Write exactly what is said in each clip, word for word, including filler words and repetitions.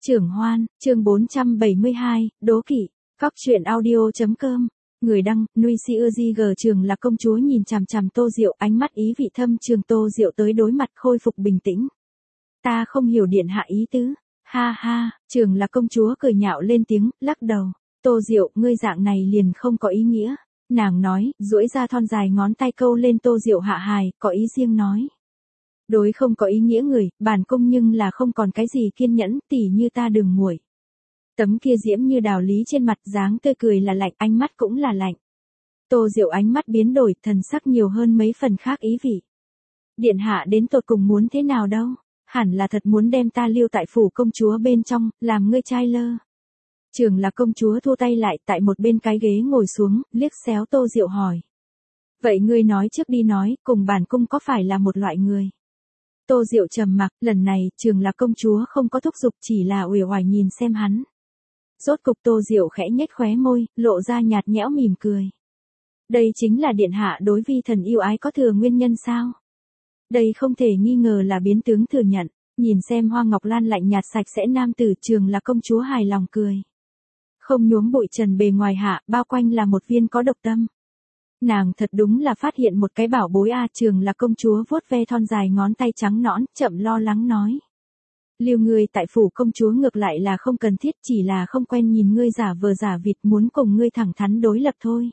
Trưởng Hoan, chương bốn trăm bảy mươi hai, đố kỵ, Cóc truyện audio.com, người đăng, Nuôi Si Ưa Di G Trường là công chúa nhìn chằm chằm Tô Diệu, ánh mắt ý vị thâm trường. Tô Diệu tới đối mặt khôi phục bình tĩnh. Ta không hiểu điện hạ ý tứ, ha ha, Trường là công chúa cười nhạo lên tiếng, lắc đầu. Tô Diệu, ngươi dạng này liền không có ý nghĩa. Nàng nói, duỗi ra thon dài ngón tay câu lên Tô Diệu hạ hài, có ý riêng nói. Đối không có ý nghĩa người, bản cung nhưng là không còn cái gì kiên nhẫn, tỉ như ta đừng muội. Tấm kia diễm như đào lý trên mặt, dáng tươi cười là lạnh, ánh mắt cũng là lạnh. Tô Diệu ánh mắt biến đổi, thần sắc nhiều hơn mấy phần khác ý vị. Điện hạ đến tột cùng muốn thế nào đâu, hẳn là thật muốn đem ta lưu tại phủ công chúa bên trong, làm ngươi trai lơ. Trường là công chúa thu tay lại, tại một bên cái ghế ngồi xuống, liếc xéo Tô Diệu hỏi. Vậy ngươi nói trước đi nói, cùng bản cung có phải là một loại người? Tô Diệu trầm mặc, lần này, Trường là công chúa không có thúc giục, chỉ là uể oải nhìn xem hắn. Rốt cục Tô Diệu khẽ nhếch khóe môi, lộ ra nhạt nhẽo mỉm cười. Đây chính là điện hạ đối vi thần yêu ái có thừa nguyên nhân sao? Đây không thể nghi ngờ là biến tướng thừa nhận, nhìn xem Hoa Ngọc Lan lạnh nhạt sạch sẽ nam tử, Trường là công chúa hài lòng cười. Không nhuốm bụi trần bề ngoài hạ, bao quanh là một viên có độc tâm. Nàng thật đúng là phát hiện một cái bảo bối a. À, Trường là công chúa vuốt ve thon dài ngón tay trắng nõn, chậm lo lắng nói. Lưu ngươi tại phủ công chúa ngược lại là không cần thiết, chỉ là không quen nhìn ngươi giả vờ giả vịt, muốn cùng ngươi thẳng thắn đối lập thôi.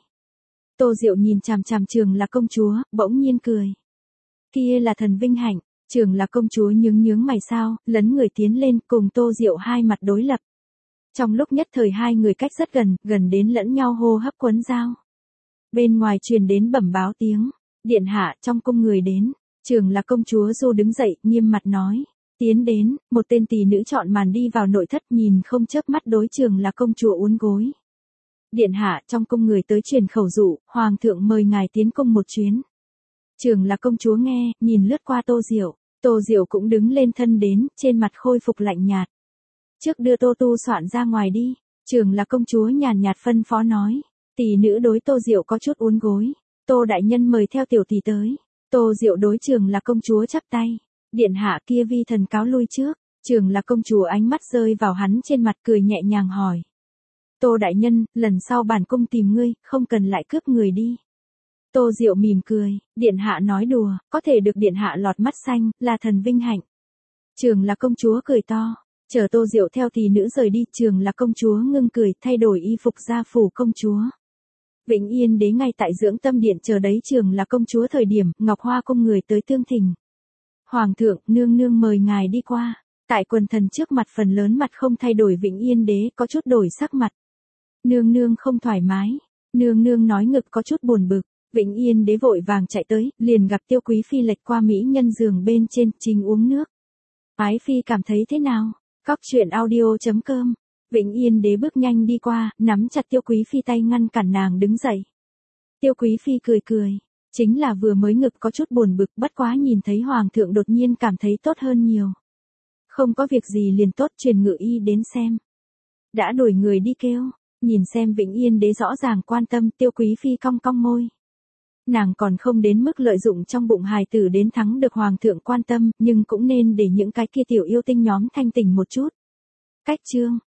Tô Diệu nhìn chằm chằm Trường là công chúa, bỗng nhiên cười. Kia là thần vinh hạnh. Trường là công chúa nhướng nhướng mày sao, lấn người tiến lên, cùng Tô Diệu hai mặt đối lập. Trong lúc nhất thời hai người cách rất gần, gần đến lẫn nhau hô hấp quấn giao. Bên ngoài truyền đến bẩm báo tiếng, điện hạ, trong cung người đến. Trường là công chúa Du đứng dậy, nghiêm mặt nói. Tiến đến, một tên tỳ nữ chọn màn đi vào nội thất, nhìn không chớp mắt đối Trường là công chúa uốn gối. Điện hạ, trong cung người tới truyền khẩu dụ, hoàng thượng mời ngài tiến cung một chuyến. Trường là công chúa nghe, nhìn lướt qua Tô Diệu. Tô Diệu cũng đứng lên thân đến, trên mặt khôi phục lạnh nhạt. Trước đưa Tô Tu soạn ra ngoài đi. Trường là công chúa nhàn nhạt phân phó nói. Tỷ nữ đối Tô Diệu có chút uốn gối. Tô đại nhân mời theo tiểu tỷ tới. Tô Diệu đối Trường là công chúa chắp tay. Điện hạ, kia vi thần cáo lui trước. Trường là công chúa ánh mắt rơi vào hắn trên mặt, cười nhẹ nhàng hỏi. Tô đại nhân, lần sau bản cung tìm ngươi, không cần lại cướp người đi. Tô Diệu mỉm cười, điện hạ nói đùa, có thể được điện hạ lọt mắt xanh, là thần vinh hạnh. Trường là công chúa cười to. Chờ Tô Diệu theo tỷ nữ rời đi, Trường là công chúa ngưng cười, thay đổi y phục ra phủ công chúa. Vĩnh Yên đế ngay tại dưỡng tâm điện chờ đấy Trường là công chúa thời điểm, Ngọc Hoa cung người tới tương thỉnh. Hoàng thượng, nương nương mời ngài đi qua. Tại quần thần trước mặt phần lớn mặt không thay đổi, Vĩnh Yên đế có chút đổi sắc mặt. Nương nương không thoải mái. Nương nương nói ngực có chút buồn bực. Vĩnh Yên đế vội vàng chạy tới, liền gặp Tiêu Quý phi lệch qua mỹ nhân giường bên trên, trình uống nước. Ái phi cảm thấy thế nào? Cóc truyện audio.com. Vĩnh Yên đế bước nhanh đi qua, nắm chặt Tiêu Quý phi tay ngăn cản nàng đứng dậy. Tiêu Quý phi cười cười, chính là vừa mới ngực có chút buồn bực, bất quá nhìn thấy hoàng thượng đột nhiên cảm thấy tốt hơn nhiều. Không có việc gì liền tốt, truyền ngự y đến xem. Đã đuổi người đi kêu, nhìn xem Vĩnh Yên đế rõ ràng quan tâm, Tiêu Quý phi cong cong môi. Nàng còn không đến mức lợi dụng trong bụng hài tử đến thắng được hoàng thượng quan tâm, nhưng cũng nên để những cái kia tiểu yêu tinh nhóm thanh tỉnh một chút. Cách chương